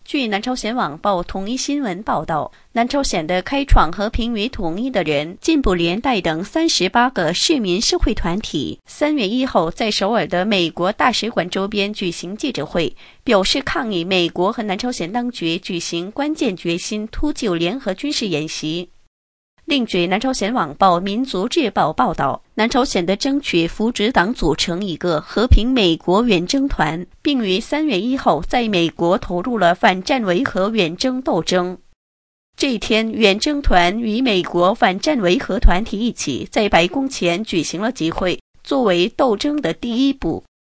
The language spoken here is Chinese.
据南朝鲜网报统一新闻报道，南朝鲜的开创和平与统一的人、进步连带等38个市民社会团体3月1号在首尔的美国大使馆周边举行记者会，表示抗议美国和南朝鲜当局举行关键决心突救联合军事演习。另据南朝鲜网报民族日报报道，南朝鲜的争取扶植党组成一个和平美国远征团，并于3月1号在美国投入了反战维和远征斗争。这一天，远征团与美国反战维和团体一起在白宫前举行了集会，作为斗争的第一步。